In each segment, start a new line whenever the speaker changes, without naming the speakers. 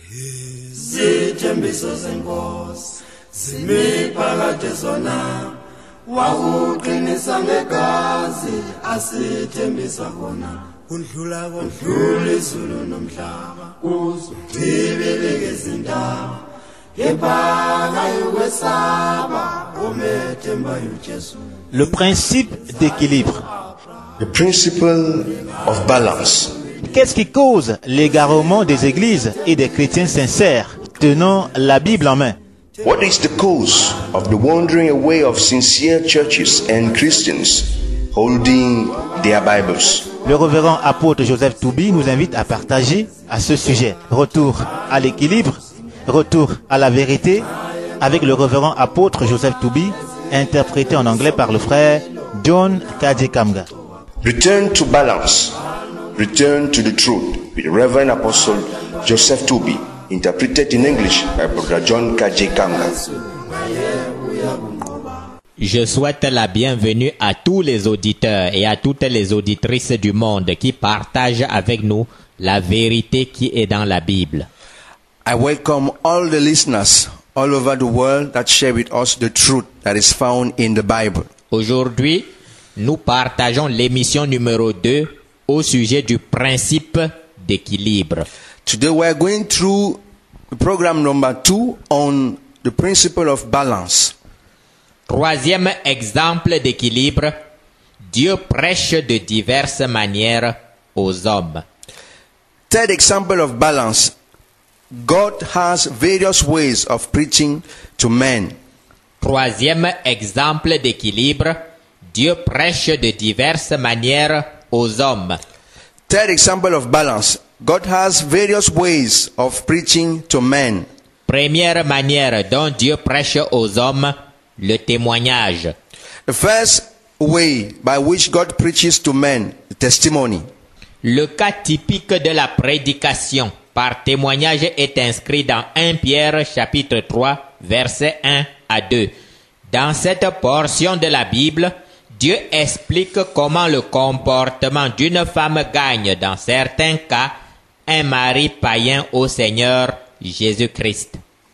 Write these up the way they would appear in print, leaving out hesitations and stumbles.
Izithembiso zenkosi zimiphakathi zona wakuqinisa ngegazi asithembisa khona kundlula izulu nomhlaba kuzo zibileke izindaba yebanga yokwesaba omethemba uJesu.
Le principe d'équilibre.
The principle of balance.
Qu'est-ce qui cause l'égarement des églises et des chrétiens sincères tenant la Bible en main?
What is the cause of the wandering away of sincere churches and Christians holding their Bibles?
Le révérend apôtre Joseph Toubi nous invite à partager à ce sujet. Retour à l'équilibre, retour à la vérité, avec le révérend apôtre Joseph Toubi, interprété en anglais par le frère John Kajekamga.
Return to balance. Return to the truth with Reverend Apostle Joseph Toubi, interpreted in English by Brother John Kajekamga.
Je souhaite la bienvenue à tous les auditeurs et à toutes les auditrices du monde qui partagent avec nous la vérité qui est dans la Bible.
I welcome all the listeners all over the world that share with us the truth that is found in the Bible.
Aujourd'hui, nous partageons l'émission numéro 2 au sujet du principe d'équilibre.
Today we are going through the program number 2 on the principle of balance.
Troisième exemple d'équilibre, Dieu prêche de diverses manières aux hommes.
Third example of balance, God has various ways of preaching to men.
Troisième exemple d'équilibre, Dieu prêche de diverses manières aux hommes.
Third example of balance, God has various ways of preaching to men.
Première manière dont Dieu prêche aux hommes, le témoignage.
The first way by which God preaches to men, the testimony.
Le cas typique de la prédication par témoignage est inscrit dans 1 Pierre chapitre 3, versets 1 à 2. Dans cette portion de la Bible, Dieu explique comment le comportement d'une femme gagne, dans certains cas, un mari païen au Seigneur Jésus-Christ.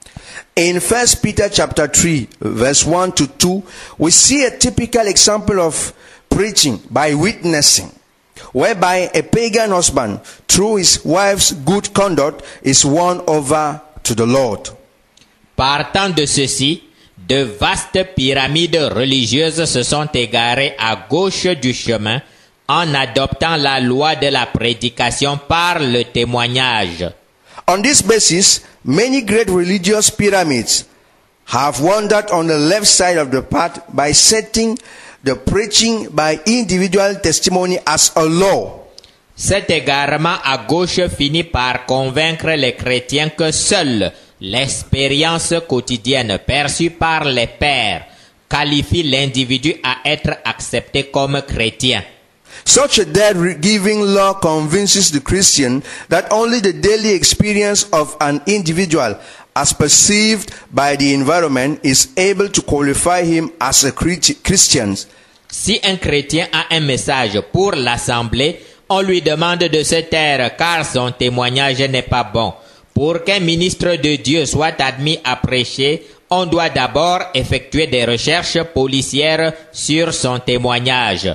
In 1 Peter chapter 3, verse 1 to 2, we see a typical example of preaching by witnessing, whereby a pagan husband, through his wife's good conduct, is won over to the Lord.
Partant de ceci, de vastes pyramides religieuses se sont égarées à gauche du chemin en adoptant la loi de la prédication par le témoignage.
On this basis, many great religious pyramids have wandered on the left side of the path by setting the preaching by individual testimony as a law.
Cet égarement à gauche finit par convaincre les chrétiens que seule l'expérience quotidienne perçue par les pairs qualifie l'individu à être accepté comme chrétien.
Such a death-giving law convinces the Christian that only the daily experience of an individual, as perceived by the environment, is able to qualify him as a Christian.
Si un chrétien a un message pour l'assemblée, on lui demande de se taire car son témoignage n'est pas bon. Pour qu'un ministre de Dieu soit admis à prêcher, on doit d'abord effectuer des recherches policières sur son témoignage.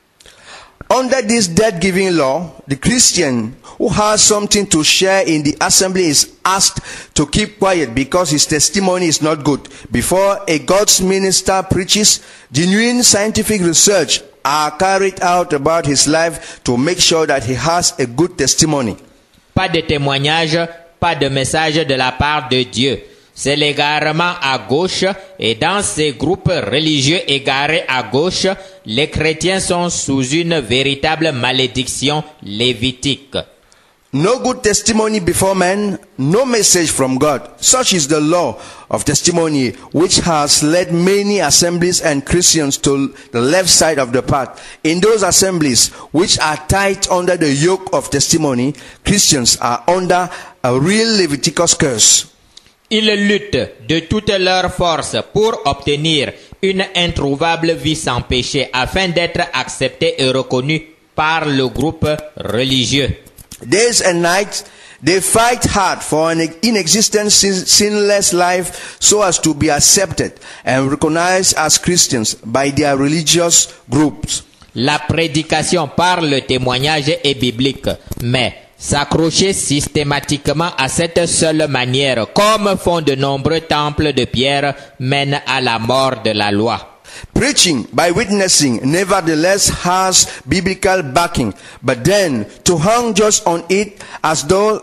Under this death-giving law, the Christian who has something to share in the assembly is asked to keep quiet because his testimony is not good. Before a God's minister preaches, genuine scientific research are carried out about his life to make sure that he has a good testimony.
Pas de témoignage, pas de message de la part de Dieu. C'est l'égarement à gauche et dans ces groupes religieux égarés à gauche, les chrétiens sont sous une véritable malédiction lévitique.
No good testimony before men, no message from God. Such is the law of testimony which has led many assemblies and Christians to the left side of the path. In those assemblies which are tight under the yoke of testimony, Christians are under a real Leviticus curse.
Ils luttent de toute leur force pour obtenir une introuvable vie sans péché afin d'être acceptés et reconnus par le groupe religieux.
Days and nights, They fight hard for an inexistent sinless life so as to be accepted and recognized as Christians by their religious groups.
La prédication par le témoignage est biblique, mais s'accrocher systématiquement à cette seule manière, comme font de nombreux temples de pierre, mène à la mort de la loi.
Preaching by witnessing nevertheless has biblical backing, but then to hang just on it as do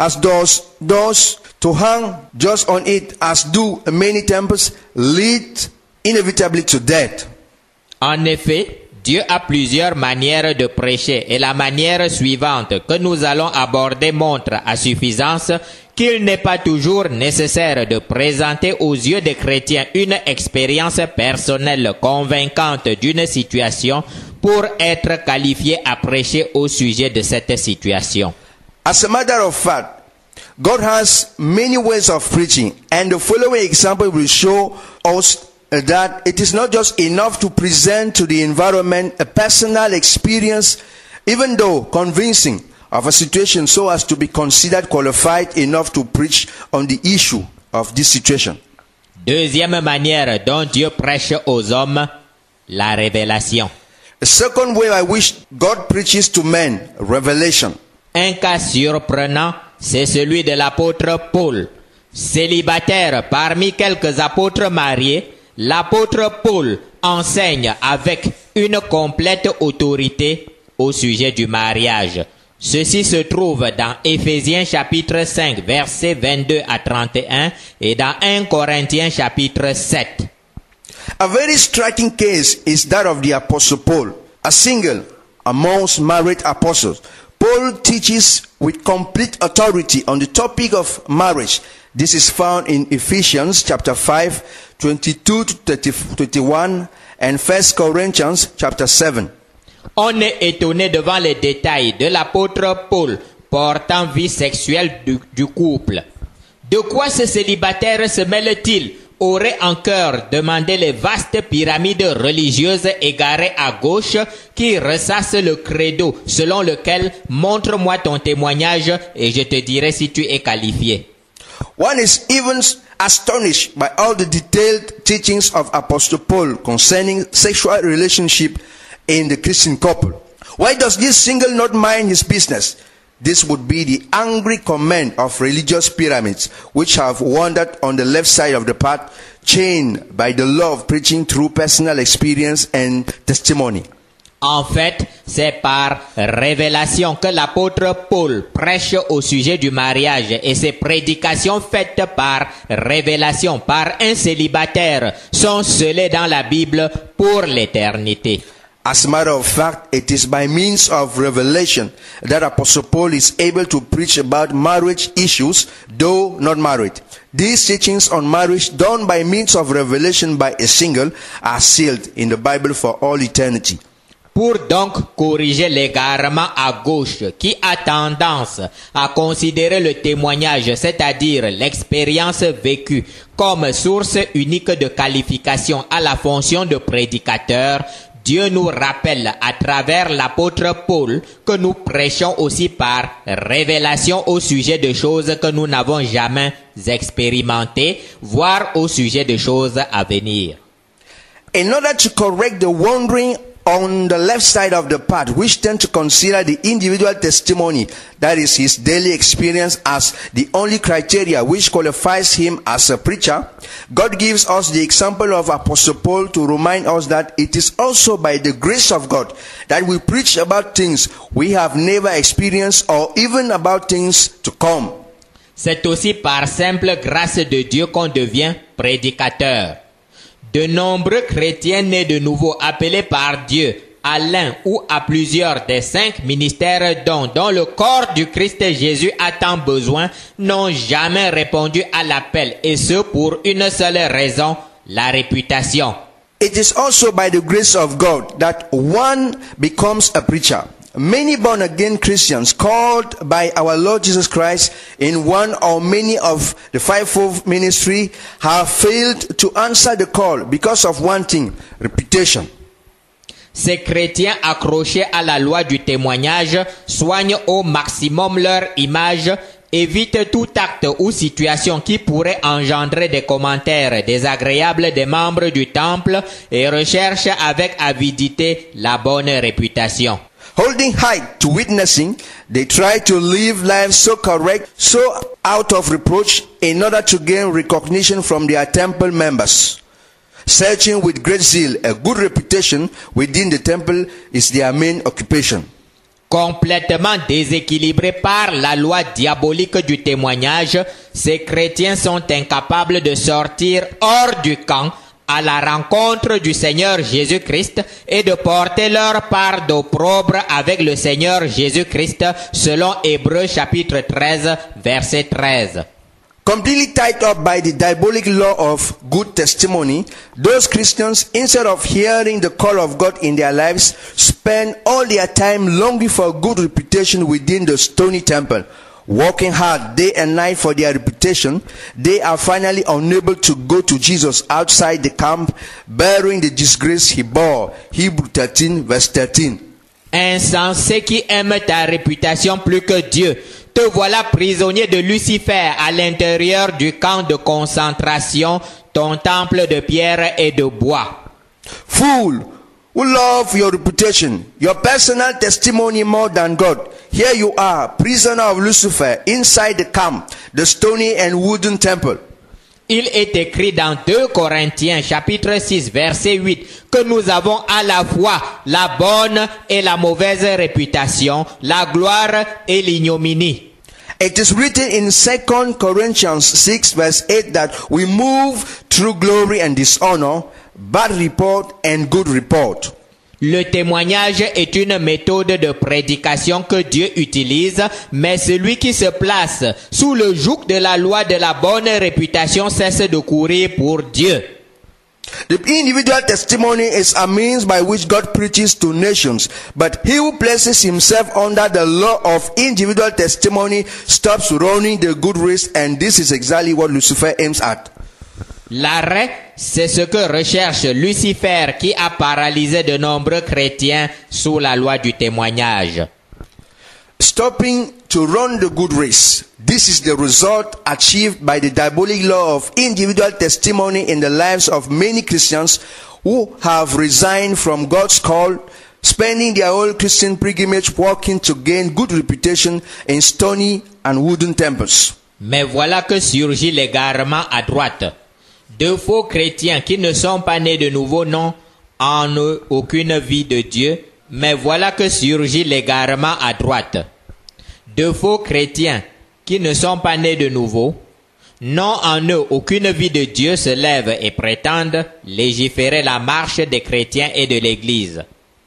many temples lead inevitably to death.
En effet, Dieu a plusieurs manières de prêcher et la manière suivante que nous allons aborder montre à suffisance qu'il n'est pas toujours nécessaire de présenter aux yeux des chrétiens une expérience personnelle convaincante d'une situation pour être qualifié à prêcher au sujet de cette situation.
As a matter of fact, God has many ways of preaching, and the following example will show us that it is not just enough to present to the environment a personal experience, even though convincing, of a situation so as to be considered qualified enough to preach on the issue of this situation.
Deuxième manière dont Dieu prêche aux hommes, la révélation.
The second way I wish God preaches to men, revelation.
Un cas surprenant, c'est celui de l'apôtre Paul. Célibataire parmi quelques apôtres mariés, l'apôtre Paul enseigne avec une complète autorité au sujet du mariage. Ceci se trouve dans Éphésiens chapitre 5, versets 22 à 31 et dans 1 Corinthiens chapitre 7.
A very striking case is that of the Apostle Paul, a single amongst married apostles. Paul teaches with complete authority on the topic of marriage. This is found in Ephesians chapter 5, 22 to 21 and 1 Corinthians chapter 7.
On est étonné devant les détails de l'apôtre Paul portant vie sexuelle du couple. De quoi ce célibataire se mêle-t-il? Aurait en cœur demandé les vastes pyramides religieuses égarées à gauche qui ressassent le credo selon lequel montre-moi ton témoignage et je te dirai si tu es qualifié.
One is even astonished by all the detailed teachings of Apostle Paul concerning sexual relationship in the Christian couple. Why does this single not mind his business? This would be the angry comment of religious pyramids which have wandered on the left side of the path, chained by the law of preaching through personal experience and testimony.
En fait, c'est par révélation que l'apôtre Paul prêche au sujet du mariage et ses prédications faites par révélation par un célibataire sont scellées dans la Bible pour l'éternité.
As a matter of fact, it is by means of revelation that Apostle Paul is able to preach about marriage issues, though not married. These teachings on marriage done by means of revelation by a single are sealed in the Bible for all eternity.
Pour donc corriger l'égarement à gauche qui a tendance à considérer le témoignage, c'est-à-dire l'expérience vécue, comme source unique de qualification à la fonction de prédicateur, Dieu nous rappelle à travers l'apôtre Paul que nous prêchons aussi par révélation au sujet de choses que nous n'avons jamais expérimentées, voire au sujet de choses à venir.
In order to correct the wandering on the left side of the path, which tend to consider the individual testimony, that is his daily experience, as the only criteria which qualifies him as a preacher, God gives us the example of Apostle Paul to remind us that it is also by the grace of God that we preach about things we have never experienced or even about things to come.
C'est aussi par simple grâce de Dieu qu'on devient prédicateur. De nombreux chrétiens nés de nouveau appelés par Dieu à l'un ou à plusieurs des 5 ministères dont le corps du Christ Jésus a tant besoin n'ont jamais répondu à l'appel, et ce pour une seule raison, la réputation.
It is also by the grace of God that one becomes a preacher. Many born-again Christians called by our Lord Jesus Christ in one or many of the fivefold ministry have failed to answer the call because of one thing, reputation.
Ces chrétiens accrochés à la loi du témoignage soignent au maximum leur image évite tout acte ou situation qui pourrait engendrer des commentaires désagréables des membres du temple et recherche avec avidité la bonne réputation.
Holding high to witnessing, they try to live lives so correct, so out of reproach, in order to gain recognition from their temple members. Searching with great zeal a good reputation within the temple is their main occupation.
Complètement déséquilibrés par la loi diabolique du témoignage, ces chrétiens sont incapables de sortir hors du camp à la rencontre du Seigneur Jésus-Christ et de porter leur part d'opprobre avec le Seigneur Jésus-Christ selon Hébreux chapitre 13, verset 13.
Completely tied up by the diabolic law of good testimony, those Christians, instead of hearing the call of God in their lives, spend all their time longing for good reputation within the stony temple. Working hard day and night for their reputation, they are finally unable to go to Jesus outside the camp, bearing the disgrace he bore. Hebrews 13, verse 13.
Insensé qui aime ta réputation plus que Dieu, te voilà prisonnier de Lucifer à l'intérieur du camp de concentration, ton temple de pierre et de bois.
Fool, who love your reputation, your personal testimony more than God. Here you are, prisoner of Lucifer, inside the camp, the stony and wooden temple.
Il est écrit dans 2 Corinthiens chapitre 6 verset 8 que nous avons à la fois la bonne et la mauvaise réputation, la gloire et l'ignominie.
It is written in 2 Corinthians 6 verse 8 that we move through glory and dishonor, bad report and good report.
Le témoignage est une méthode de prédication que Dieu utilise, mais celui qui se place sous le joug de la loi de la bonne réputation cesse de courir pour Dieu.
The individual testimony is a means by which God preaches to nations, but he who places himself under the law of individual testimony stops running the good race, and this is exactly what Lucifer aims at.
L'arrêt, c'est ce que recherche Lucifer qui a paralysé de nombreux chrétiens sous la loi du témoignage.
Stopping to run the good race. This is the result achieved by the diabolic law of individual testimony in the lives of many Christians who have resigned from God's call, spending their whole Christian pilgrimage working to gain good reputation in stony and wooden temples.
Mais voilà que surgit l'égarement à droite. De faux chrétiens qui ne sont pas nés de nouveau n'ont en eux aucune vie de Dieu, mais voilà que surgit l'égarement à droite. De faux chrétiens qui ne sont pas nés de nouveau n'ont en eux aucune vie de Dieu se lèvent et prétendent légiférer la marche des chrétiens et de l'Église.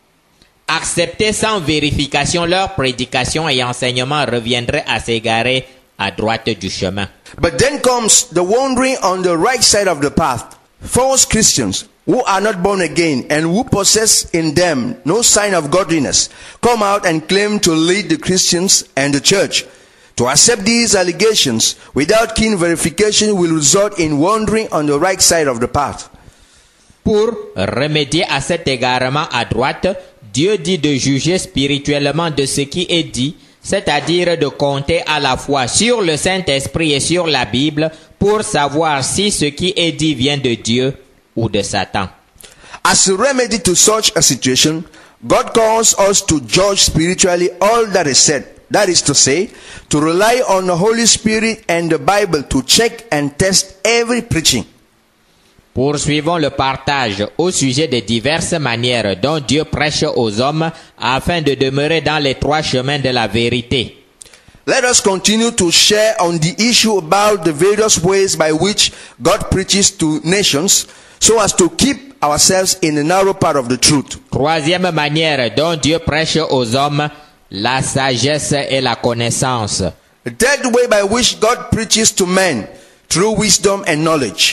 Accepter sans vérification leur prédication et enseignement reviendrait à s'égarer à droite du chemin.
But then comes the wandering on the right side of the path. False Christians who are not born again and who possess in them no sign of godliness come out and claim to lead the Christians and the church. To accept these allegations without keen verification will result in wandering on the right side of the path.
Pour remédier à cet égarement à droite, Dieu dit de juger spirituellement de ce qui est dit, c'est-à-dire de compter à la fois sur le Saint-Esprit et sur la Bible pour savoir si ce qui est dit vient de Dieu ou de Satan.
As a remedy to such a situation, God calls us to judge spiritually all that is said. That is to say, to rely on the Holy Spirit and the Bible to check and test every preaching.
Poursuivons le partage au sujet des diverses manières dont Dieu prêche aux hommes afin de demeurer dans les 3 chemins de la vérité.
Let us continue to share on the issue about the various ways by which God preaches to nations so as to keep ourselves in the narrow part of the truth.
3e manière dont Dieu prêche aux hommes, la sagesse et la connaissance.
The 3rd way by which God preaches to men, through wisdom and knowledge.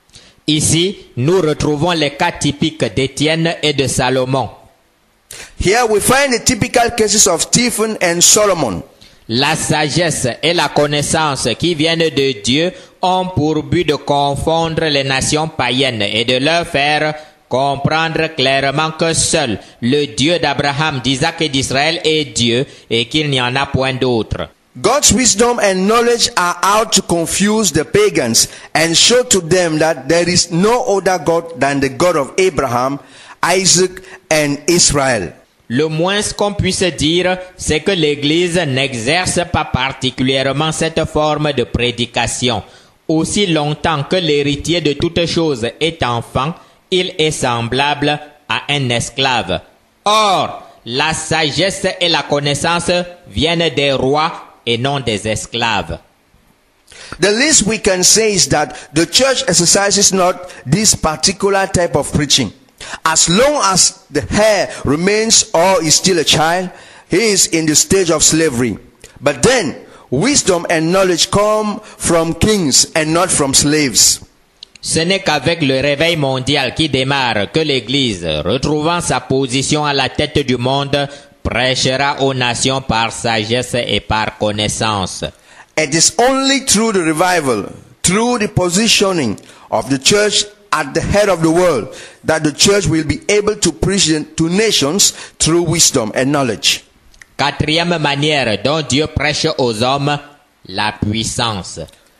Ici, nous retrouvons les cas typiques d'Étienne et de Salomon.
Here we find the typical cases of Stephen and Solomon.
La sagesse et la connaissance qui viennent de Dieu ont pour but de confondre les nations païennes et de leur faire comprendre clairement que seul le Dieu d'Abraham, d'Isaac et d'Israël est Dieu et qu'il n'y en a point d'autre.
God's wisdom and knowledge are out to confuse the pagans and show to them that there is no other God than the God of Abraham, Isaac and Israel.
Le moins qu'on puisse dire, c'est que l'Église n'exerce pas particulièrement cette forme de prédication. Aussi longtemps que l'héritier de toutes choses est enfant, il est semblable à un esclave. Or, la sagesse et la connaissance viennent des rois et non des esclaves.
The least we can say is that the church exercises not this particular type of preaching. As long as the heir remains or is still a child, he is in the stage of slavery. But then, wisdom and knowledge come from kings and not from slaves.
Ce n'est qu'avec le réveil mondial qui démarre que l'Église, retrouvant sa position à la tête du monde, prêchera aux nations par sagesse et par connaissance.
It is only through the revival, through the positioning of the church at the head of the world, that the church will be able to preach to nations through wisdom and knowledge.
Quatrième manière dont Dieu prêche aux hommes, la puissance.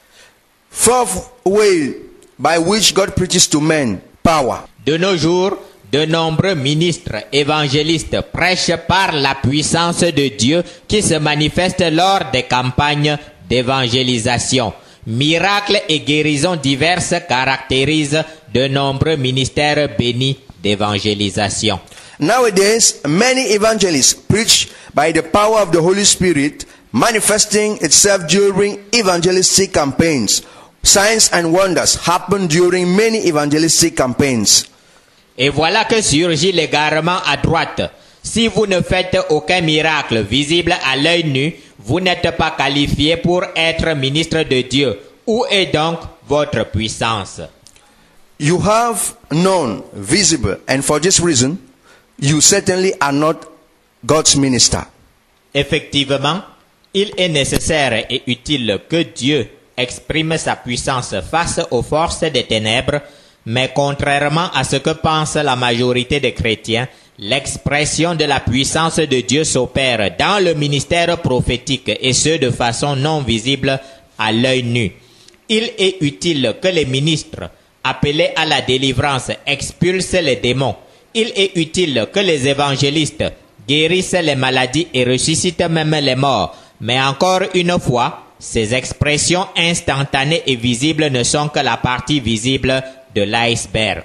Fourth way by which God preaches to men, power.
De nos jours, de nombreux ministres évangélistes prêchent par la puissance de Dieu qui se manifeste lors des campagnes d'évangélisation. Miracles et guérisons diverses caractérisent de nombreux ministères bénis d'évangélisation.
Nowadays, many evangelists preach by the power of the Holy Spirit, manifesting itself during evangelistic campaigns. Signs and wonders happen during many evangelistic campaigns.
Et voilà que surgit l'égarement à droite. Si vous ne faites aucun miracle visible à l'œil nu, vous n'êtes pas qualifié pour être ministre de Dieu. Où est donc votre puissance?
You have none visible, and for this reason, you certainly are not God's minister.
Effectivement, il est nécessaire et utile que Dieu exprime sa puissance face aux forces des ténèbres, mais contrairement à ce que pense la majorité des chrétiens, l'expression de la puissance de Dieu s'opère dans le ministère prophétique et ce de façon non visible à l'œil nu. Il est utile que les ministres, appelés à la délivrance, expulsent les démons. Il est utile que les évangélistes guérissent les maladies et ressuscitent même les morts. Mais encore une fois, ces expressions instantanées et visibles ne sont que la partie visible de l'iceberg.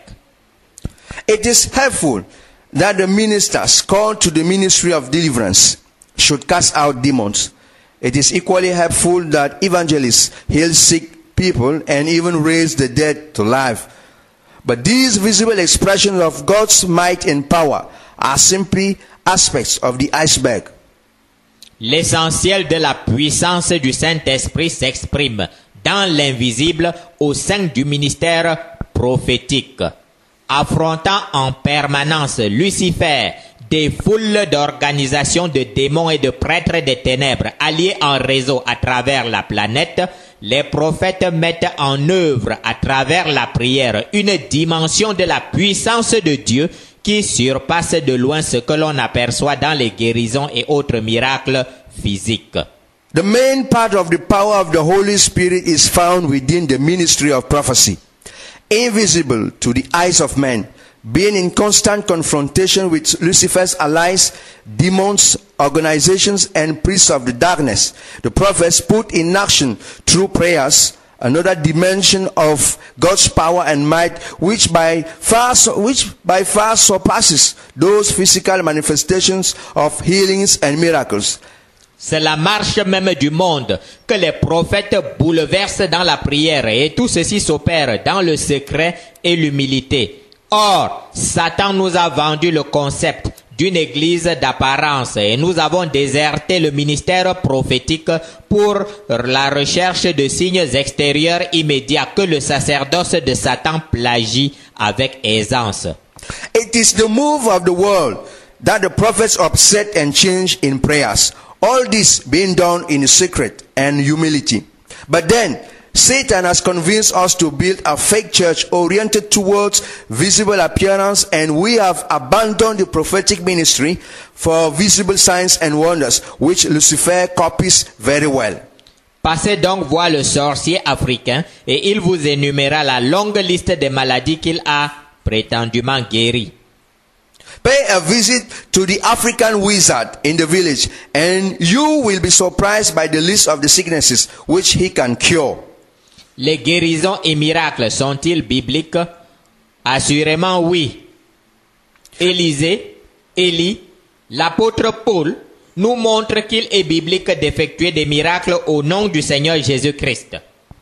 It is helpful that the ministers called to the ministry of deliverance should cast out demons. It is equally helpful that evangelists heal sick people and even raise the dead to life. But these visible expressions of God's might and power are simply aspects of the iceberg.
L'essentiel de la puissance du Saint-Esprit s'exprime dans l'invisible au sein du ministère prophétique. Affrontant en permanence Lucifer, des foules d'organisations de démons et de prêtres des ténèbres alliés en réseau à travers la planète, les prophètes mettent en œuvre à travers la prière une dimension de la puissance de Dieu qui surpasse de loin ce que l'on aperçoit dans les guérisons et autres miracles physiques.
The main part of the power of the Holy Spirit is found within the ministry of prophecy. Invisible to the eyes of men, being in constant confrontation with Lucifer's allies, demons, organizations, and priests of the darkness, the prophets put in action through prayers another dimension of God's power and might, which by far surpasses those physical manifestations of healings and miracles.
C'est la marche même du monde que les prophètes bouleversent dans la prière et tout ceci s'opère dans le secret et l'humilité. Or, Satan nous a vendu le concept d'une église d'apparence et nous avons déserté le ministère prophétique pour la recherche de signes extérieurs immédiats que le sacerdoce de Satan plagie avec aisance.
It is the move of the world that the prophets upset and change in prayers. All this being done in secret and humility. But then, Satan has convinced us to build a fake church oriented towards visible appearance, and we have abandoned the prophetic ministry for visible signs and wonders, which Lucifer copies very well.
Passez donc voir le sorcier africain et il vous énumérera la longue liste des maladies qu'il a prétendument guéries.
Pay a visit to the African wizard in the village, and you will be surprised by the list of the sicknesses which he can cure.
Les guérisons et miracles sont-ils bibliques? Assurément oui. Élie, l'apôtre Paul, nous montre qu'il est biblique d'effectuer des miracles au nom du Seigneur Jésus-Christ.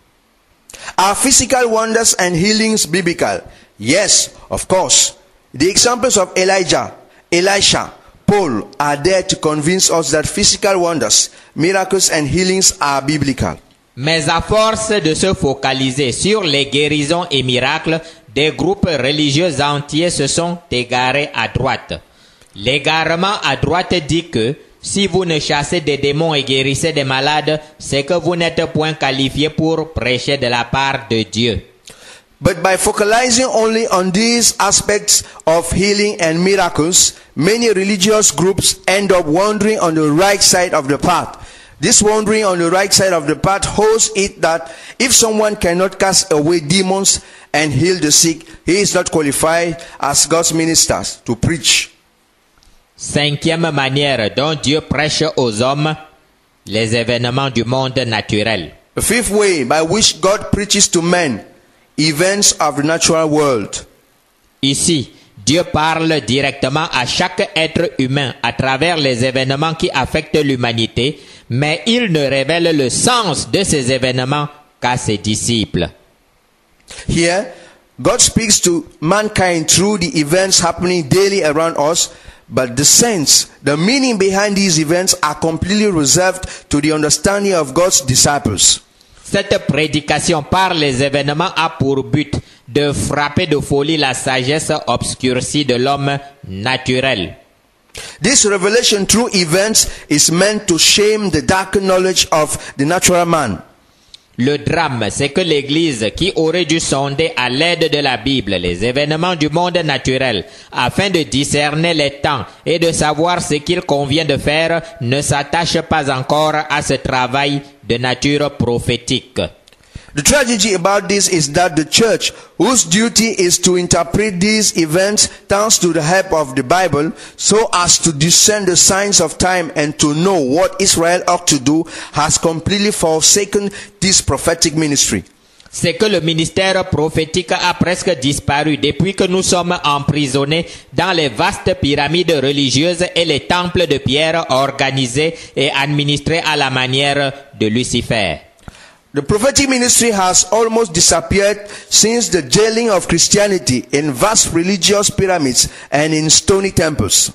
Are physical wonders and healings biblical? Yes, of course. The examples of Elijah, Elisha, Paul are there to convince us that physical wonders, miracles and healings are biblical.
Mais à force de se focaliser sur les guérisons et miracles, des groupes religieux entiers se sont égarés à droite. L'égarement à droite dit que si vous ne chassez des démons et guérissez des malades, c'est que vous n'êtes point qualifié pour prêcher de la part de Dieu.
But by focalizing only on these aspects of healing and miracles, many religious groups end up wandering on the right side of the path. This wandering on the right side of the path holds it that if someone cannot cast away demons and heal the sick, he is not qualified as God's ministers to preach.
Cinquième manière dont Dieu prêche aux hommes, les événements du monde naturel.
The fifth way by which God preaches to men, events of the natural world.
Ici, Dieu parle directement à chaque être humain à travers les événements qui affectent l'humanité, mais il ne révèle le sens de ces événements qu'à ses disciples.
Here, God speaks to mankind through the events happening daily around us, but the sense, the meaning behind these events are completely reserved to the understanding of God's disciples.
Cette prédication par les événements a pour but de frapper de folie la sagesse obscurcie de l'homme naturel.
This revelation through events is meant to shame the darkened knowledge of the natural man.
Le drame, c'est que l'Église, qui aurait dû sonder à l'aide de la Bible les événements du monde naturel, afin de discerner les temps et de savoir ce qu'il convient de faire, ne s'attache pas encore à ce travail de nature prophétique.
The tragedy about this is that the church, whose duty is to interpret these events, turns to the help of the Bible so as to discern the signs of time and to know what Israel ought to do, has completely forsaken this prophetic ministry.
C'est que le ministère prophétique a presque disparu depuis que nous sommes emprisonnés dans les vastes pyramides religieuses et les temples de pierre organisés et administrés à la manière de Lucifer.
The prophetic ministry has almost disappeared since the jailing of Christianity in vast religious pyramids and in stony temples.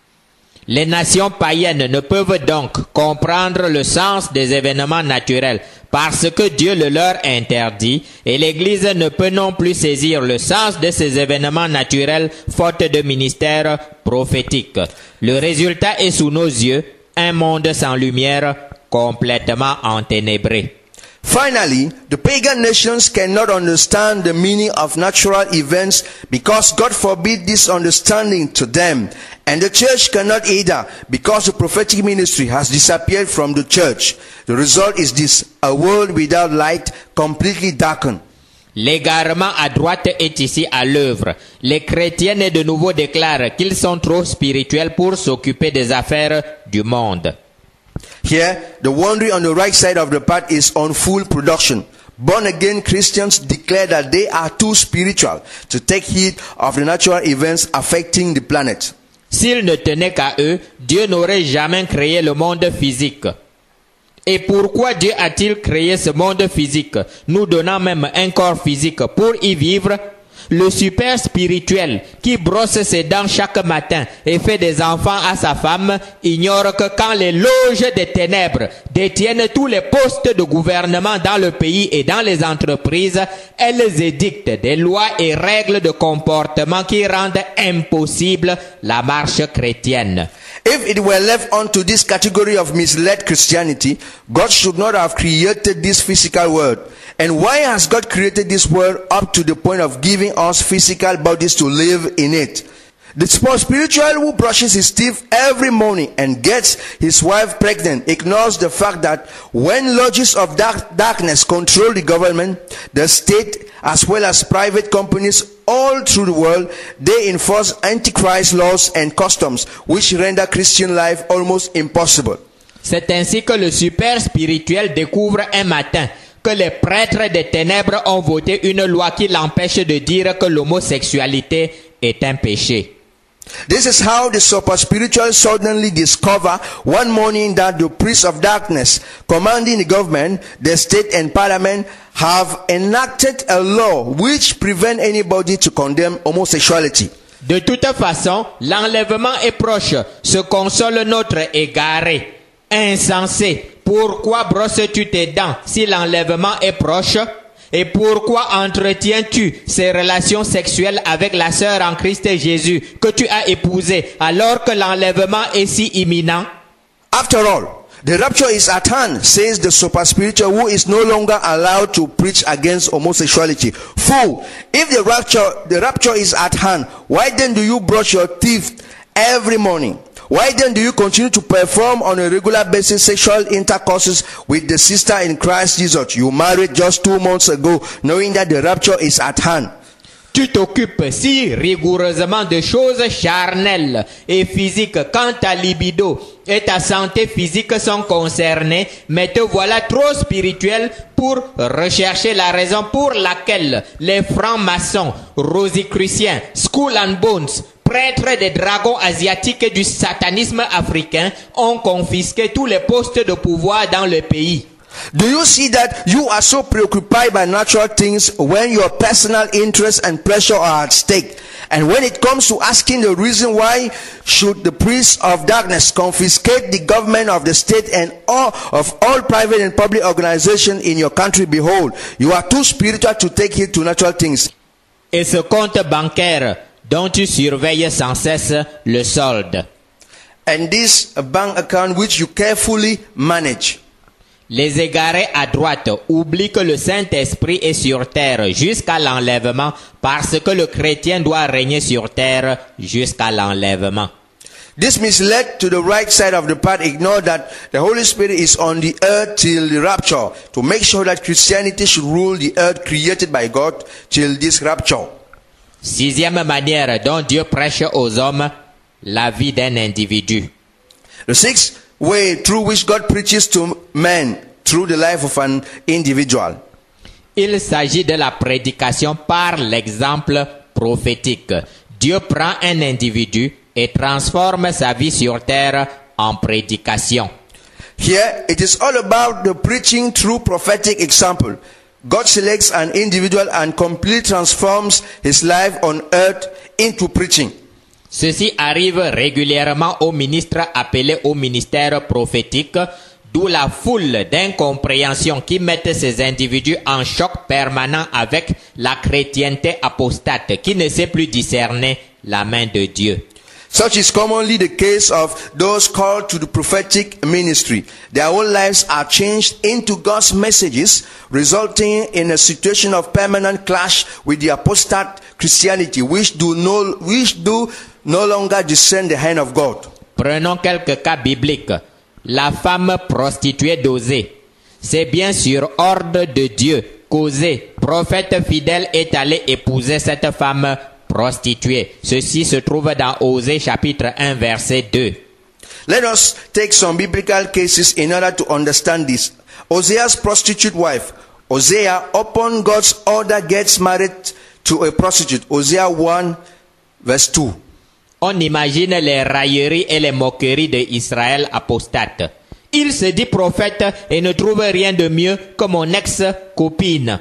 Les nations païennes ne peuvent donc comprendre le sens des événements naturels parce que Dieu le leur interdit et l'Église ne peut non plus saisir le sens de ces événements naturels faute de ministère prophétique. Le résultat est sous nos yeux, un monde sans lumière, complètement enténébré.
Finally, the pagan nations cannot understand the meaning of natural events because God forbid this understanding to them. And the church cannot either because the prophetic ministry has disappeared from the church. The result is this, a world without light, completely darkened.
L'égarement à droite est ici à l'œuvre. Les chrétiens de nouveau déclarent qu'ils sont trop spirituels pour s'occuper des affaires du monde.
Here, the wandering on the right side of the path is on full production. Born-again Christians declare that they are too spiritual to take heed of the natural events affecting the planet.
S'ils ne tenaient qu'à eux, Dieu n'aurait jamais créé le monde physique. Et pourquoi Dieu a-t-il créé ce monde physique, nous donnant même un corps physique pour y vivre? Le super spirituel qui brosse ses dents chaque matin et fait des enfants à sa femme ignore que quand les loges des ténèbres détiennent tous les postes de gouvernement dans le pays et dans les entreprises, elles édictent des lois et règles de comportement qui rendent impossible la marche chrétienne.
If it were left unto this category of misled Christianity, God should not have created this physical world. And why has God created this world up to the point of giving us physical bodies to live in it? The spiritual who brushes his teeth every morning and gets his wife pregnant ignores the fact that when lodges of darkness control the government, the state, as well as private companies all through the world, they enforce antichrist laws and customs which render Christian life almost impossible.
C'est ainsi que le super spirituel découvre un matin que les prêtres des ténèbres ont voté une loi qui l'empêche de dire que l'homosexualité est un péché.
This is how the super spiritual suddenly discover one morning that the priests of darkness commanding the government, the state and parliament have enacted a law which prevent anybody to condemn homosexuality.
De toute façon, l'enlèvement est proche, se console notre égaré. Insensé, pourquoi brosses-tu tes dents si l'enlèvement est proche? Et pourquoi entretiens-tu ces relations sexuelles avec la sœur en Christ Jésus que tu as épousée alors que l'enlèvement est si imminent?
After all, the rapture is at hand, says the super spiritual who is no longer allowed to preach against homosexuality. Fool, if the rapture is at hand, why then do you brush your teeth every morning? Why then do you continue to perform on a regular basis sexual intercourses with the sister in Christ Jesus you married just 2 months ago, knowing that the rapture is at hand?
Tu t'occupes si rigoureusement de choses charnelles et physiques quand ta libido et ta santé physique sont concernées, mais te voilà trop spirituel pour rechercher la raison pour laquelle les francs-maçons, rosicruciens, Skull and Bones, prêtres des dragons asiatiques et du satanisme africain ont confisqué tous les postes de pouvoir dans le pays.
Do you see that you are so preoccupied by natural things when your personal interests and pleasure are at stake? And when it comes to asking the reason why should the priests of darkness confiscate the government of the state and all private and public organizations in your country, behold, you are too spiritual to take heed to natural things.
Et ce compte bancaire dont tu surveilles sans cesse le solde.
And this bank account which you carefully manage.
Les égarés à droite oublient que le Saint-Esprit est sur terre jusqu'à l'enlèvement parce que le chrétien doit régner sur terre jusqu'à l'enlèvement.
This misled to the right side of the path ignore that the Holy Spirit is on the earth till the rapture to make sure that Christianity should rule the earth created by God till this rapture.
Sixième manière dont Dieu prêche aux hommes la vie d'un individu.
The sixth way through which God preaches to men through the life of an individual.
Il s'agit de la prédication par l'exemple prophétique. Dieu prend un individu et transforme sa vie sur terre en prédication.
Here it is all about the preaching through prophetic example. God selects an individual and completely transforms his life on earth into preaching.
Ceci arrive régulièrement aux ministres appelés au ministère prophétique, d'où la foule d'incompréhension qui mettent ces individus en choc permanent avec la chrétienté apostate qui ne sait plus discerner la main de Dieu.
Such is commonly the case of those called to the prophetic ministry. Their whole lives are changed into God's messages, resulting in a situation of permanent clash with the apostate Christianity, which do no longer discern the hand of God.
Prenons quelques cas bibliques. La femme prostituée d'Osée. C'est bien sur ordre de Dieu qu'Osée, prophète fidèle, est allé épouser cette femme prostituée. Ceci se trouve dans Osée chapitre 1 verset 2.
Let us take some biblical cases in order to understand this. Hosea's prostitute wife. Hosea, upon God's order, gets married to a prostitute. Hosea 1 verse 2.
On imagine les railleries et les moqueries d'Israël apostate. Il se dit prophète et ne trouve rien de mieux que mon ex-copine.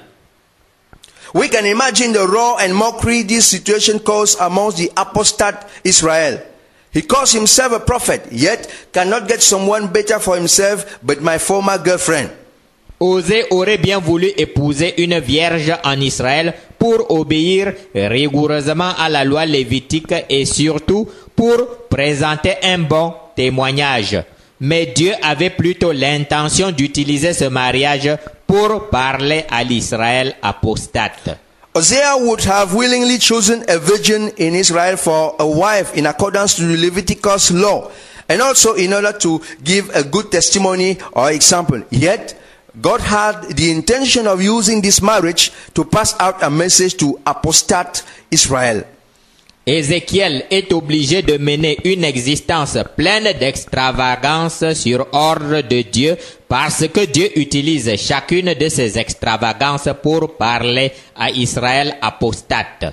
We can imagine the row and mockery this situation caused amongst the apostate Israel. He calls himself a prophet, yet cannot get someone better for himself but my former girlfriend.
Osée aurait bien voulu épouser une vierge en Israël pour obéir rigoureusement à la loi lévitique et surtout pour présenter un bon témoignage. Mais Dieu avait plutôt l'intention d'utiliser ce mariage pour parler à l'Israël apostate.
Hosea would have willingly chosen a virgin in Israel for a wife in accordance to the Leviticus law, and also in order to give a good testimony or example. Yet, God had the intention of using this marriage to pass out a message to apostate Israel.
Ézéchiel est obligé de mener une existence pleine d'extravagance sur ordre de Dieu parce que Dieu utilise chacune de ces extravagances pour parler à Israël apostate.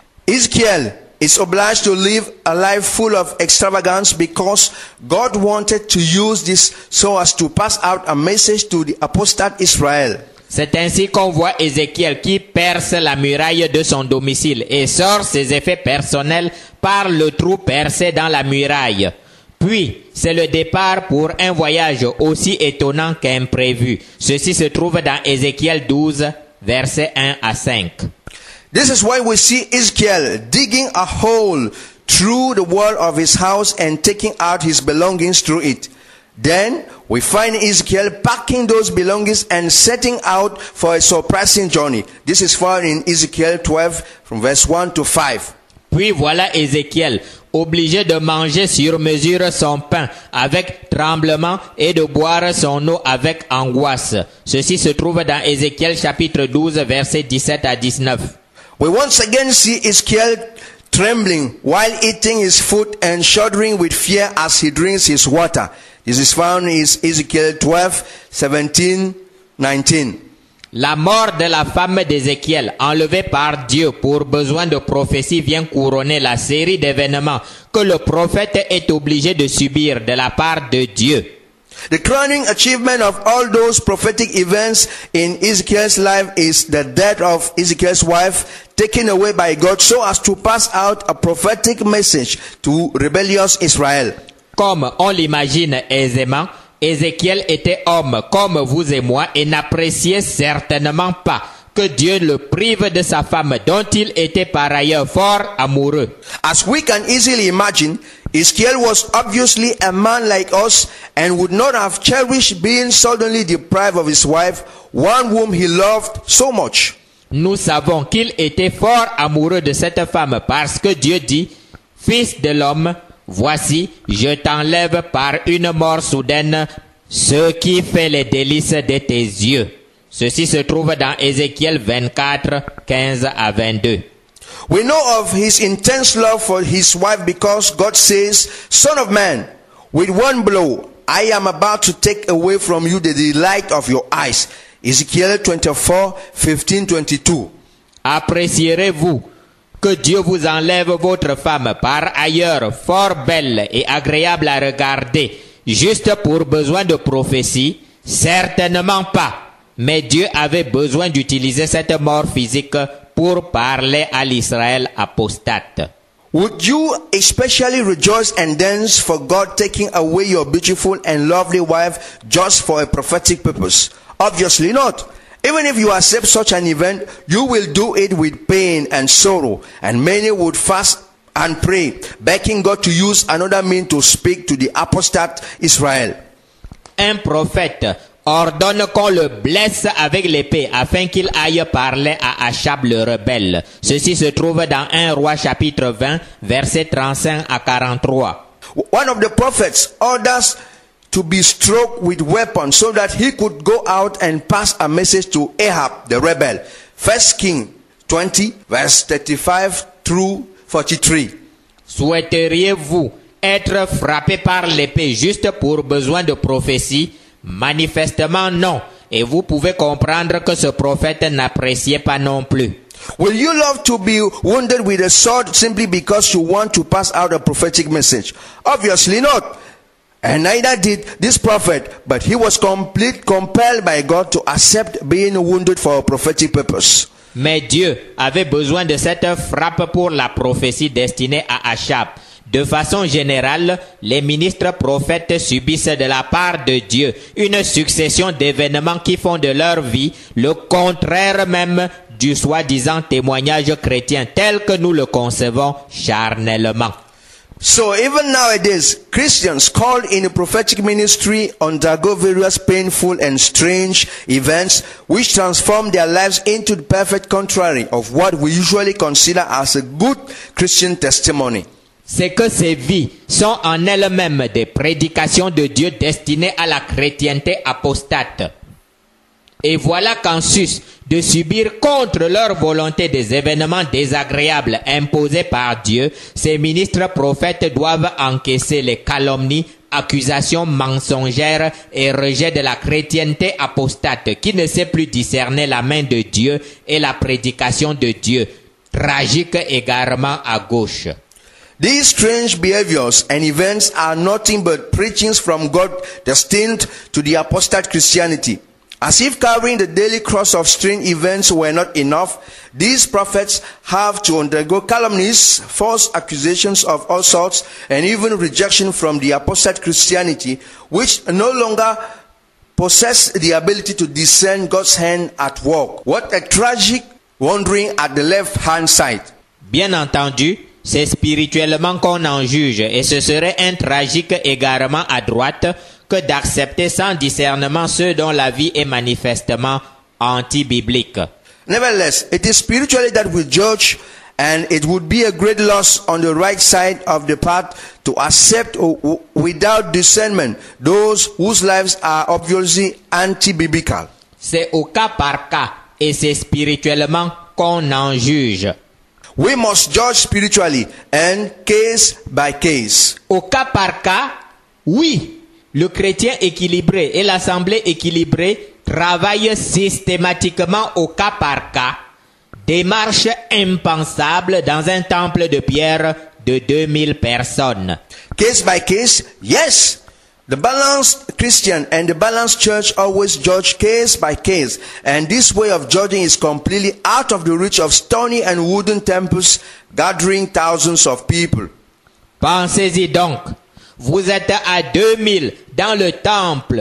Ezekiel is obliged to live a life full of extravagance because God wanted to use this so as to pass out a message to the apostate Israel.
C'est ainsi qu'on voit Ézéchiel qui perce la muraille de son domicile et sort ses effets personnels par le trou percé dans la muraille. Puis, c'est le départ pour un voyage aussi étonnant qu'imprévu. Ceci se trouve dans Ézéchiel 12, versets 1 à 5.
This is why we see Ezekiel digging a hole through the wall of his house and taking out his belongings through it. Then we find Ezekiel packing those belongings and setting out for a surprising journey. This is found in Ezekiel 12 from verse 1 to 5.
Puis voilà Ézéchiel, obligé de manger sur mesure son pain avec tremblement et de boire son eau avec angoisse. Ceci se trouve dans Ézéchiel chapitre 12 versets 17 à 19.
We once again see Ezekiel trembling while eating his food and shuddering with fear as he drinks his water. This is found in Ezekiel 12, 17, 19.
La mort de la femme d'Ézéchiel, enlevée par Dieu pour besoin de prophétie, vient couronner la série d'événements que le prophète est obligé de subir de la part de Dieu.
The crowning achievement of all those prophetic events in Ezekiel's life is the death of Ezekiel's wife, taken away by God so as to pass out a prophetic message to rebellious Israel.
Comme on l'imagine aisément, Ézéchiel était homme comme vous et moi et n'appréciait certainement pas que Dieu le prive de sa femme dont il était par ailleurs fort amoureux.
As we can easily imagine, Ezekiel was obviously a man like us and would not have cherished being suddenly deprived of his wife, one whom he loved so much.
Nous savons qu'il était fort amoureux de cette femme parce que Dieu dit, « Fils de l'homme, voici, je t'enlève par une mort soudaine, ce qui fait les délices de tes yeux. » Ceci se trouve dans Ézéchiel 24, 15 à 22.
We know of his intense love for his wife because God says, Son of man, with one blow, I am about to take away from you the delight of your eyes. Ezekiel 24, 15, 22.
Apprécierez-vous que Dieu vous enlève votre femme par ailleurs fort belle et agréable à regarder, juste pour besoin de prophétie? Certainement pas. Mais Dieu avait besoin d'utiliser cette mort physique pour parler à l'Israël apostate.
Would you especially rejoice and dance for God taking away your beautiful and lovely wife just for a prophetic purpose? Obviously not. Even if you accept such an event, you will do it with pain and sorrow, and many would fast and pray, begging God to use another means to speak to the apostate Israel.
Un prophète ordonne qu'on le blesse avec l'épée afin qu'il aille parler à Achab le rebelle. Ceci se trouve dans 1 Roi chapitre 20, versets 35 à 43.
One of the prophets orders to be struck with weapons so that he could go out and pass a message to Ahab the rebel. 1 Kings 20, verse 35 through 43.
Souhaiteriez-vous être frappé par l'épée juste pour besoin de prophétie? Manifestement non. Et vous pouvez comprendre que ce prophète n'appréciait pas non plus.
Will you love to be wounded with a sword simply because you want to pass out a prophetic message? Obviously not. And neither did this prophet, but he was compelled by God to accept being wounded for a prophetic purpose.
Mais Dieu avait besoin de cette frappe pour la prophétie destinée à Achab. De façon générale, les ministres prophètes subissent de la part de Dieu une succession d'événements qui font de leur vie le contraire même du soi-disant témoignage chrétien tel que nous le concevons charnellement.
So even nowadays, Christians called in the prophetic ministry undergo various painful and strange events which transform their lives into the perfect contrary of what we usually consider as a good Christian testimony.
C'est que ces vies sont en elles-mêmes des prédications de Dieu destinées à la chrétienté apostate. Et voilà qu'en sus de subir contre leur volonté des événements désagréables imposés par Dieu, ces ministres prophètes doivent encaisser les calomnies, accusations mensongères et rejets de la chrétienté apostate qui ne sait plus discerner la main de Dieu et la prédication de Dieu, tragique égarement à gauche.
These strange behaviors and events are nothing but preachings from God destined to the apostate Christianity. As if carrying the daily cross of strange events were not enough, these prophets have to undergo calumnies, false accusations of all sorts, and even rejection from the apostate Christianity, which no longer possess the ability to discern God's hand at work. What a tragic wandering at the left-hand side.
Bien entendu, c'est spirituellement qu'on en juge, et ce serait un tragique égarement à droite que d'accepter sans discernement ceux dont la vie est manifestement anti-biblique.
Nevertheless, it is spiritually that we judge, and it would be a great loss on the right side of the path to accept without discernment those whose lives are obviously anti-biblical.
C'est au cas par cas, et c'est spirituellement qu'on en juge.
We must judge spiritually and case by case.
Au cas par cas, oui. Le chrétien équilibré et l'assemblée équilibrée travaillent systématiquement au cas par cas. Démarche impensable dans un temple de pierre de 2000 personnes.
Case by case, yes. The balanced Christian and the balanced church always judge case by case. And this way of judging is completely out of the reach of stony and wooden temples gathering thousands of people.
Pensez-y donc. Vous êtes à 2000 dans le temple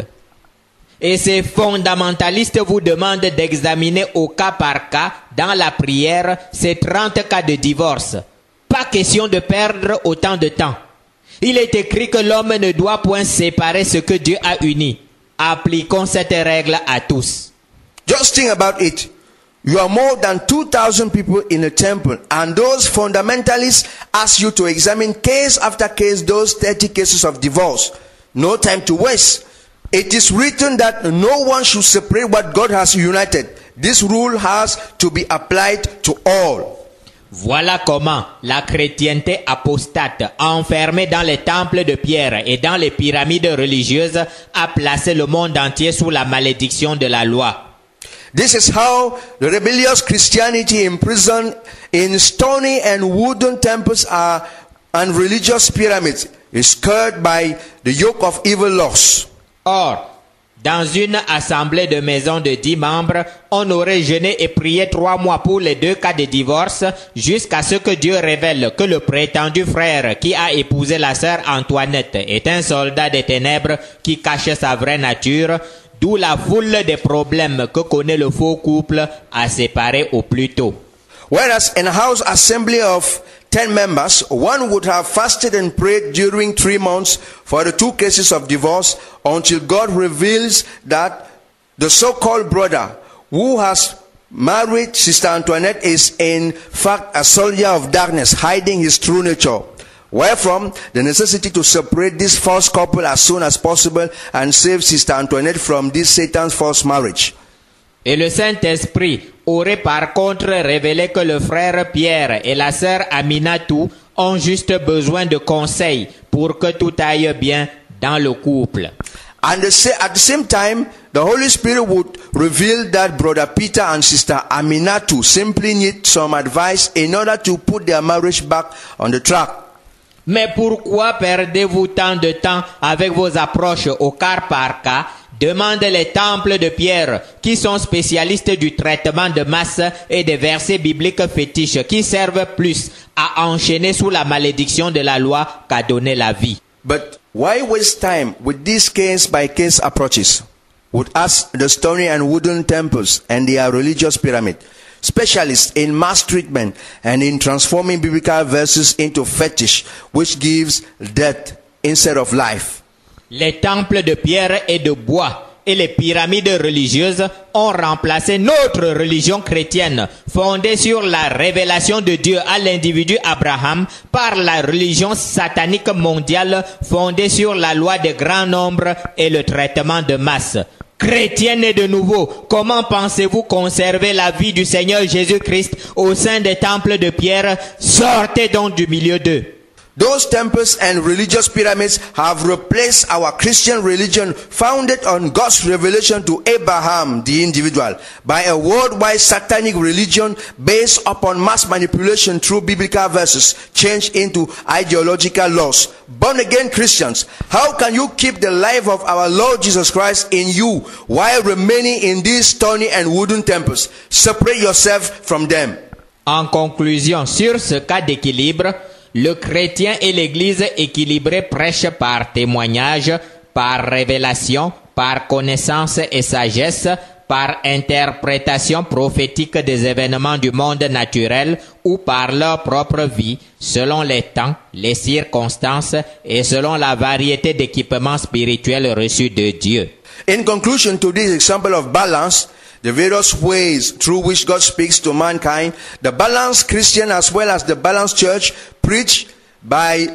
et ces fondamentalistes vous demandent d'examiner au cas par cas dans la prière ces 30 cas de divorce. Pas question de perdre autant de temps. Il est écrit que l'homme ne doit point séparer ce que Dieu a uni. Appliquons cette règle à tous.
Just think about it. You are more than 2,000 people in a temple, and those fundamentalists ask you to examine case after case those 30 cases of divorce. No time to waste. It is written that no one should separate what God has united. This rule has to be applied to all.
Voilà comment la chrétienté apostate, enfermée dans les temples de pierre et dans les pyramides religieuses, a placé le monde entier sous la malédiction de la loi.
This is how the rebellious Christianity imprisoned in stony and wooden temples and religious pyramids is cursed by the yoke of evil laws.
Or, dans une assemblée de maisons de 10 membres, on aurait jeûné et prié 3 mois pour les 2 cas de divorce jusqu'à ce que Dieu révèle que le prétendu frère qui a épousé la sœur Antoinette est un soldat des ténèbres qui cache sa vraie nature. D'où la foule des problèmes que connaît le faux couple à séparer au plus tôt.
Whereas in a house assembly of 10 members, one would have fasted and prayed during 3 months for the 2 cases of divorce until God reveals that the so-called brother who has married Sister Antoinette is in fact a soldier of darkness hiding his true nature. Wherefrom, the necessity to separate this false couple as soon as possible and save Sister Antoinette from this Satan's false marriage.
Et le Saint-Esprit aurait par contre révélé que le frère Pierre et la sœur Aminatou ont juste besoin de conseils pour que tout aille bien dans le couple.
And at the same time, the Holy Spirit would reveal that Brother Peter and Sister Aminatou simply need some advice in order to put their marriage back on the track.
Mais pourquoi perdez-vous tant de temps avec vos approches au cas par cas? Demandent les temples de pierre qui sont spécialistes du traitement de masse et des versets bibliques fétiches qui servent plus à enchaîner sous la malédiction de la loi qu'à donner la vie.
But why waste time with these case-by-case approaches? Would ask the stony and wooden temples and their religious pyramid. specialists in mass treatment and in transforming biblical verses into fetish, which gives death instead of life.
Les temples de pierre et de bois et les pyramides religieuses ont remplacé notre religion chrétienne, fondée sur la révélation de Dieu à l'individu Abraham, par la religion satanique mondiale, fondée sur la loi des grands nombres et le traitement de masse. Chrétiens nés de nouveau, comment pensez-vous conserver la vie du Seigneur Jésus-Christ au sein des temples de pierre? Sortez donc du milieu d'eux.
Those temples and religious pyramids have replaced our Christian religion founded on God's revelation to Abraham, the individual, by a worldwide satanic religion based upon mass manipulation through biblical verses changed into ideological laws. Born-again Christians, how can you keep the life of our Lord Jesus Christ in you while remaining in these stony and wooden temples? Separate yourself from them.
En conclusion, sur ce cas d'équilibre, le chrétien et l'Église équilibrée prêchent par témoignage, par révélation, par connaissance et sagesse, par interprétation prophétique des événements du monde naturel ou par leur propre vie, selon les temps, les circonstances et selon la variété d'équipements spirituels reçus de Dieu.
In conclusion to this example of balance, the various ways through which God speaks to mankind, the balanced Christian as well as the balanced church preach by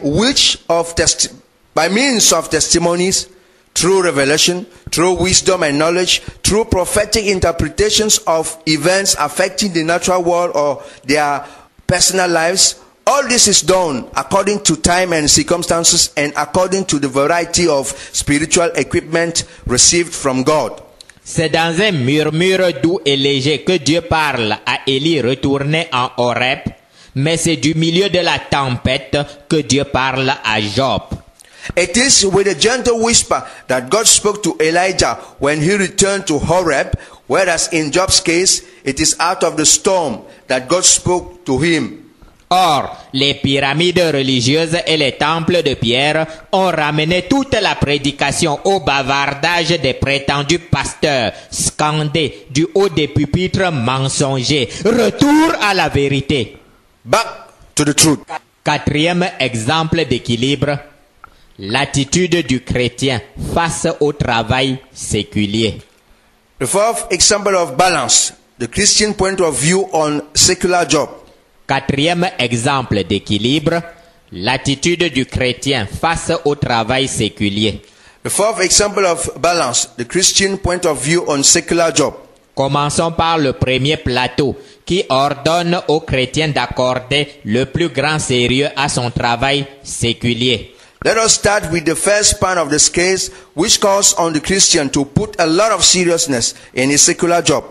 means of testimonies, through revelation, through wisdom and knowledge, through prophetic interpretations of events affecting the natural world or their personal lives. All this is done according to time and circumstances and according to the variety of spiritual equipment received from God.
C'est dans un murmure doux et léger que Dieu parle à Élie retourné en Horeb, mais c'est du milieu de la tempête que Dieu parle à Job.
It is with a gentle whisper that God spoke to Elijah when he returned to Horeb, whereas in Job's case, it is out of the storm that God spoke to him.
Or, les pyramides religieuses et les temples de pierre ont ramené toute la prédication au bavardage des prétendus pasteurs, scandés du haut des pupitres mensongers. Retour à la vérité.
Back to the truth.
Quatrième exemple d'équilibre, l'attitude du chrétien face au travail séculier.
The fourth example of balance, the Christian point of view on secular job.
Quatrième exemple d'équilibre, l'attitude du chrétien face au travail séculier.
The fourth example of balance, the Christian point of view on secular job.
Commençons par le premier plateau qui ordonne aux chrétiens d'accorder le plus grand sérieux à son travail séculier.
Let us start with the first part of the scales, which calls on the Christian to put a lot of seriousness in his secular job.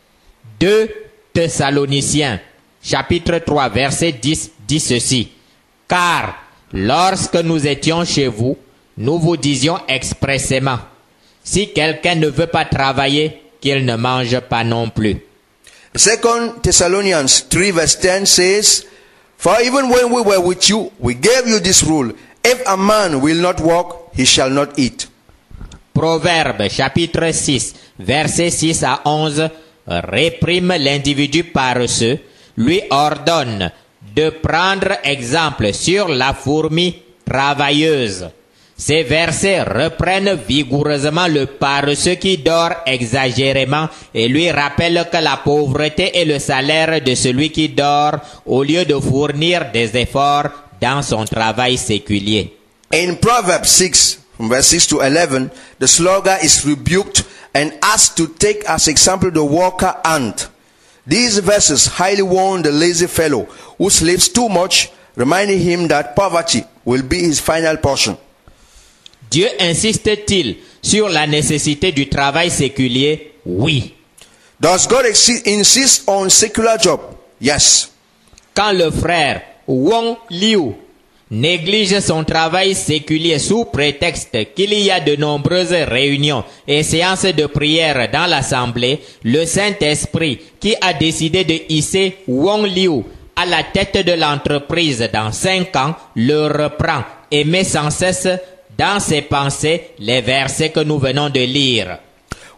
2 Thessaloniciens chapitre 3, verset 10 dit ceci. Car lorsque nous étions chez vous, nous vous disions expressément, si quelqu'un ne veut pas travailler, qu'il ne mange pas non plus.
2 Thessalonians 3 verse 10 says, For even when we were with you, we gave you this rule, if a man will not work, he shall not eat.
Proverbe chapitre 6, verset 6 à 11, réprime l'individu paresseux, lui ordonne de prendre exemple sur la fourmi travailleuse. Ces versets reprennent vigoureusement le paresseux qui dort exagérément et lui rappellent que la pauvreté est le salaire de celui qui dort au lieu de fournir des efforts dans son travail séculier.
In Proverbs 6, from verse 6 to 11, the sluggard is rebuked and asked to take as example the worker ant. These verses highly warn the lazy fellow who sleeps too much, reminding him that poverty will be his final portion.
Dieu insiste-t-il sur la nécessité du travail séculier? Oui.
Does God insist on secular job? Yes.
Quand le frère Wong Liu néglige son travail séculier sous prétexte qu'il y a de nombreuses réunions et séances de prière dans l'assemblée, le Saint-Esprit qui a décidé de hisser Wong Liu à la tête de l'entreprise dans 5 ans le reprend et met sans cesse dans ses pensées les versets que nous venons de lire.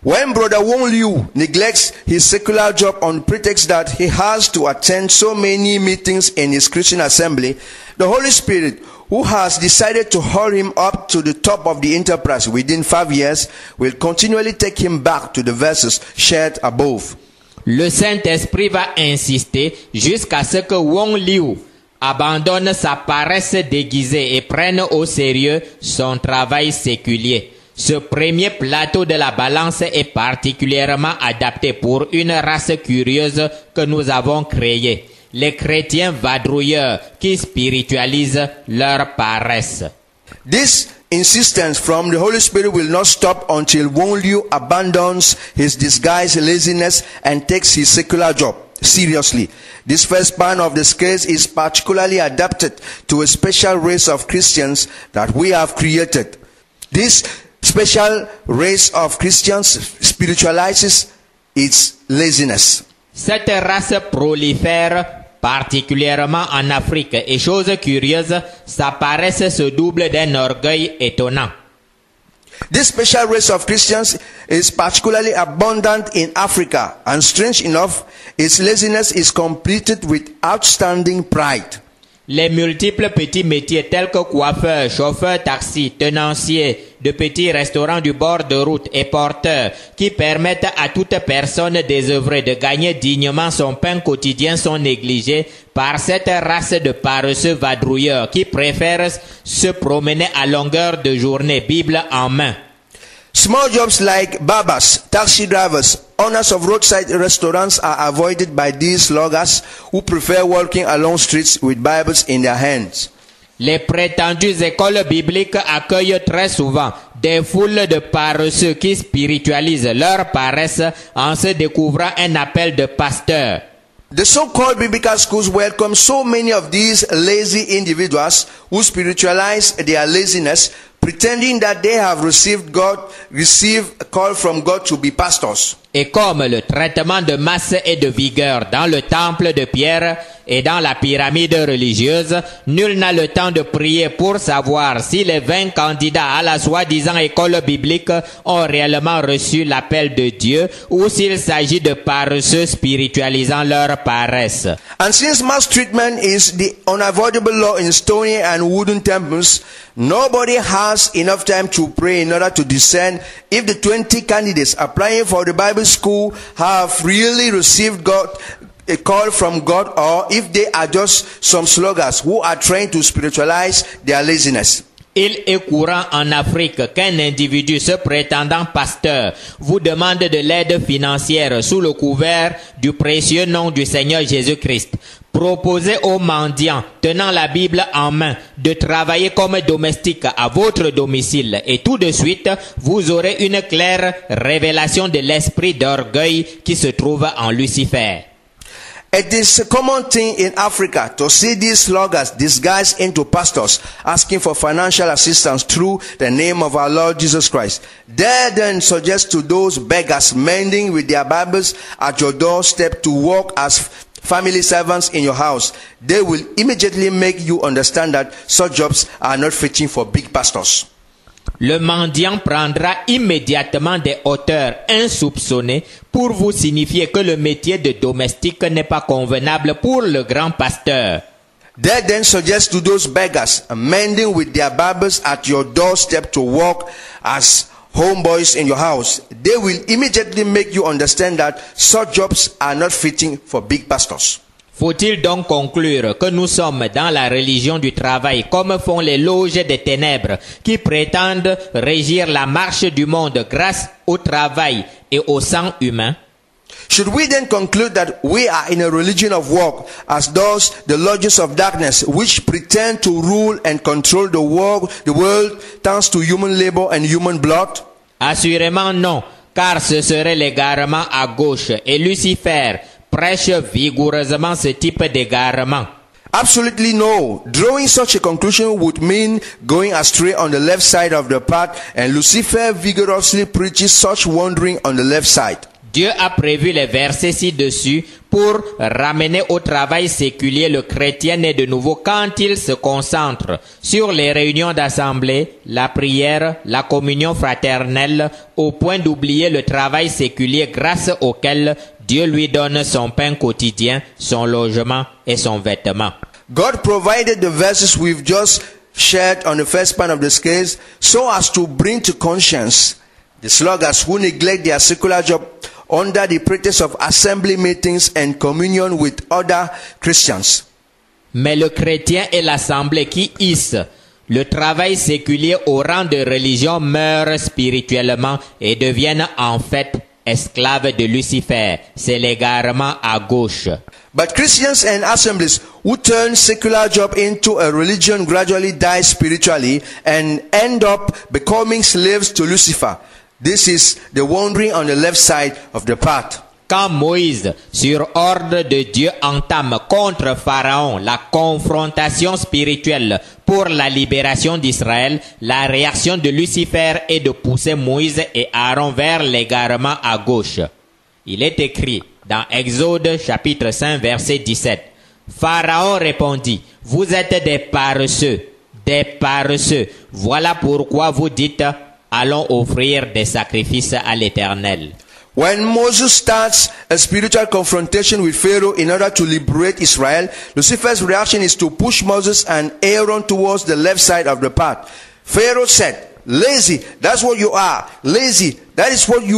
When Brother Wong Liu neglects his secular job on pretext that he has to attend so many meetings in his Christian assembly, the Holy Spirit, who has decided to hurry him up to the top of the enterprise within 5 years, will continually take him back to the verses shared above.
Le Saint-Esprit va insister jusqu'à ce que Wong Liu abandonne sa paresse déguisée et prenne au sérieux son travail séculier. Ce premier plateau de la balance est particulièrement adapté pour une race curieuse que nous avons créée, les chrétiens vadrouilleurs qui spiritualisent leur paresse.
This insistence from the Holy Spirit will not stop until Wong Liu abandons his disguised laziness and takes his secular job seriously. This first part of the scales is particularly adapted to a special race of Christians that we have created. This special race of Christians spiritualizes its laziness.
Cette race prolifère particulièrement en Afrique et chose curieuse, sa paresse se double d'un orgueil étonnant.
This special race of Christians is particularly abundant in Africa, and strange enough, its laziness is completed with outstanding pride.
Les multiples petits métiers tels que coiffeur, chauffeur taxi, tenancier de petits restaurants du bord de route et porteur qui permettent à toute personne désœuvrée de gagner dignement son pain quotidien sont négligés par cette race de paresseux vadrouilleurs qui préfèrent se promener à longueur de journée, Bible en main.
Small jobs like barbers, taxi drivers, owners of roadside restaurants are avoided by these sloggers who prefer walking along streets with Bibles in their hands.
Les prétendues écoles bibliques accueillent très souvent des foules de paresseux qui spiritualisent leur paresse en se découvrant un appel de pasteur.
The so-called biblical schools welcome so many of these lazy individuals who spiritualize their laziness, pretending that they have received a call from God to be pastors.
Et comme le traitement de masse et de vigueur dans le temple de Pierre et dans la pyramide religieuse, nul n'a le temps de prier pour savoir si les 20 candidats à la soi-disant école biblique ont réellement reçu l'appel de Dieu ou s'il s'agit de paresseux spiritualisant leur paresse.
And since mass treatment is the unavoidable law in stony and wooden temples, nobody has enough time to pray in order to discern if the 20 candidates applying for the Bible school have really received a call from God, or if they are just some sluggers who are trying to spiritualize their laziness.
Il est courant en Afrique qu'un individu se prétendant pasteur vous demande de l'aide financière sous le couvert du précieux nom du Seigneur Jésus-Christ. Proposez aux mendiants tenant la Bible en main de travailler comme domestique à votre domicile et tout de suite vous aurez une claire révélation de l'esprit d'orgueil qui se trouve en Lucifer.
It is a common thing in Africa to see these sluggers disguised into pastors asking for financial assistance through the name of our Lord Jesus Christ. They then suggest to those beggars mending with their Bibles at your doorstep to work as family servants in your house. They will immediately make you understand that such jobs are not fitting for big pastors.
Le mendiant prendra immédiatement des hauteurs insoupçonnées pour vous signifier que le métier de domestique n'est pas convenable pour le grand pasteur.
They then suggest to those beggars mending with their Bibles at your doorstep to work as homeboys in your house. They will immediately make you understand that such jobs are not fitting for big pastors.
Faut-il donc conclure que nous sommes dans la religion du travail comme font les loges des ténèbres qui prétendent régir la marche du monde grâce au travail et au sang humain?
Should we then conclude that we are in a religion of work as does the lodges of darkness which pretend to rule and control the world thanks to human labor and human blood?
Assurément non, car ce serait l'égarement à gauche et Lucifer prêche vigoureusement ce type d'égarement.
Absolutely no. Drawing such a conclusion would mean going astray on the left side of the path, and Lucifer vigorously preaches such wandering on the left side.
Dieu a prévu les versets ci-dessus pour ramener au travail séculier le chrétien né de nouveau quand il se concentre sur les réunions d'assemblée, la prière, la communion fraternelle, au point d'oublier le travail séculier grâce auquel Dieu lui donne son pain quotidien, son logement et son vêtement.
God provided the verses we've just shared on the first part of the scales so as to bring to conscience the sluggards who neglect their secular job under the pretext of assembly meetings and communion with other Christians.
Mais le chrétien et l'assemblée qui hissent le travail séculier au rang de religion meurent spirituellement et deviennent en fait esclaves de Lucifer. C'est l'égarement à gauche.
But Christians and assemblies who turn secular job into a religion gradually die spiritually and end up becoming slaves to Lucifer. This is the wandering on the left side of the path.
Quand Moïse, sur ordre de Dieu, entame contre Pharaon la confrontation spirituelle pour la libération d'Israël, la réaction de Lucifer est de pousser Moïse et Aaron vers l'égarement à gauche. Il est écrit dans Exode chapitre 5 verset 17. Pharaon répondit, « Vous êtes des paresseux, des paresseux. Voilà pourquoi vous dites, allons offrir des sacrifices à l'Éternel. »
When Moses starts a spiritual confrontation with Pharaoh in order to liberate Israel, Lucifer's reaction is to push Moses and Aaron towards the left side of the path. Pharaoh said, "Lazy, that's what you are. Lazy, that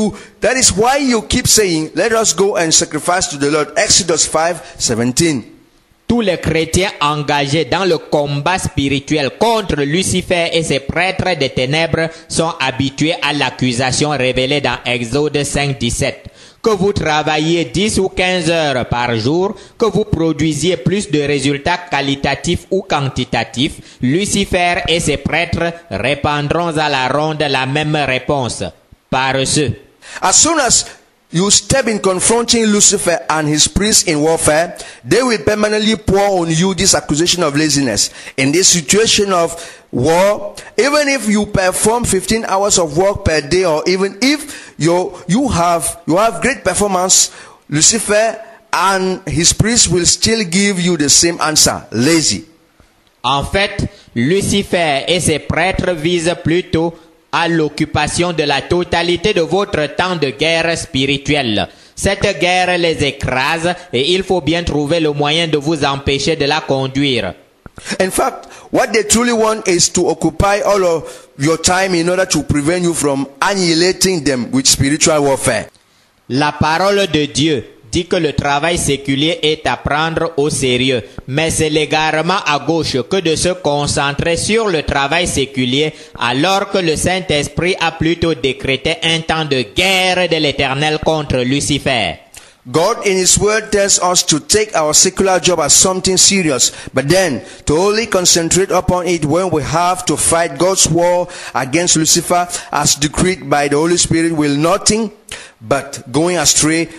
is why you keep saying, let us go and sacrifice to the Lord." Exodus 5:17.
Tous les chrétiens engagés dans le combat spirituel contre Lucifer et ses prêtres des ténèbres sont habitués à l'accusation révélée dans Exode 5, 17. Que vous travailliez 10 ou 15 heures par jour, que vous produisiez plus de résultats qualitatifs ou quantitatifs, Lucifer et ses prêtres répandront à la ronde la même réponse. Paresseux.
As soon as you step in confronting Lucifer and his priests in warfare, they will permanently pour on you this accusation of laziness. In this situation of war, even if you perform 15 hours of work per day, or even if you have great performance, Lucifer and his priests will still give you the same answer: lazy.
En fait, Lucifer et ses prêtres visent plutôt à l'occupation de la totalité de votre temps de guerre spirituelle. Cette guerre les écrase et il faut bien trouver le moyen de vous empêcher de la conduire.
In fact, what they truly want is to occupy all of your time in order to prevent you from annihilating them with spiritual warfare.
La parole de Dieu dit que le travail séculier est à prendre au sérieux, mais c'est l'égarement à gauche que de se concentrer sur le travail séculier alors que le Saint-Esprit a plutôt décrété un temps de guerre de l'Éternel contre Lucifer.
God in His Word tells us to take our secular job as something serious, but then to only concentrate upon it when we have to fight God's war against Lucifer as decreed by the Holy Spirit will be nothing but going astray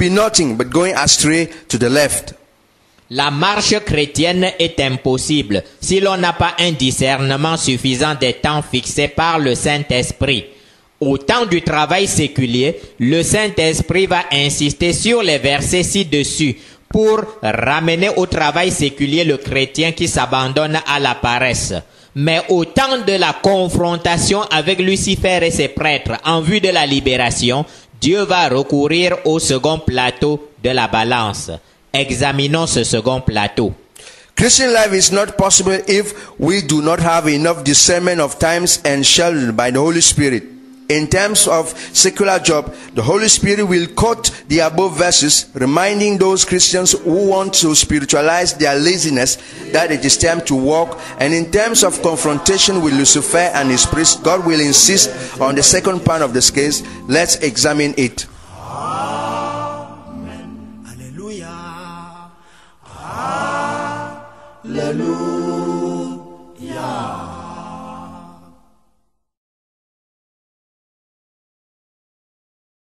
to the left.
La marche chrétienne est impossible si l'on n'a pas un discernement suffisant des temps fixés par le Saint-Esprit. Au temps du travail séculier, le Saint-Esprit va insister sur les versets ci-dessus pour ramener au travail séculier le chrétien qui s'abandonne à la paresse. Mais au temps de la confrontation avec Lucifer et ses prêtres en vue de la libération, Dieu va recourir au second plateau de la balance. Examinons ce second plateau.
Christian life is not possible if we do not have enough discernment of times and sheltered by the Holy Spirit. In terms of secular job, the Holy Spirit will quote the above verses, reminding those Christians who want to spiritualize their laziness that it is time to walk. And in terms of confrontation with Lucifer and his priests, God will insist on the second part of the case. Let's examine it.
Amen. Hallelujah. Hallelujah.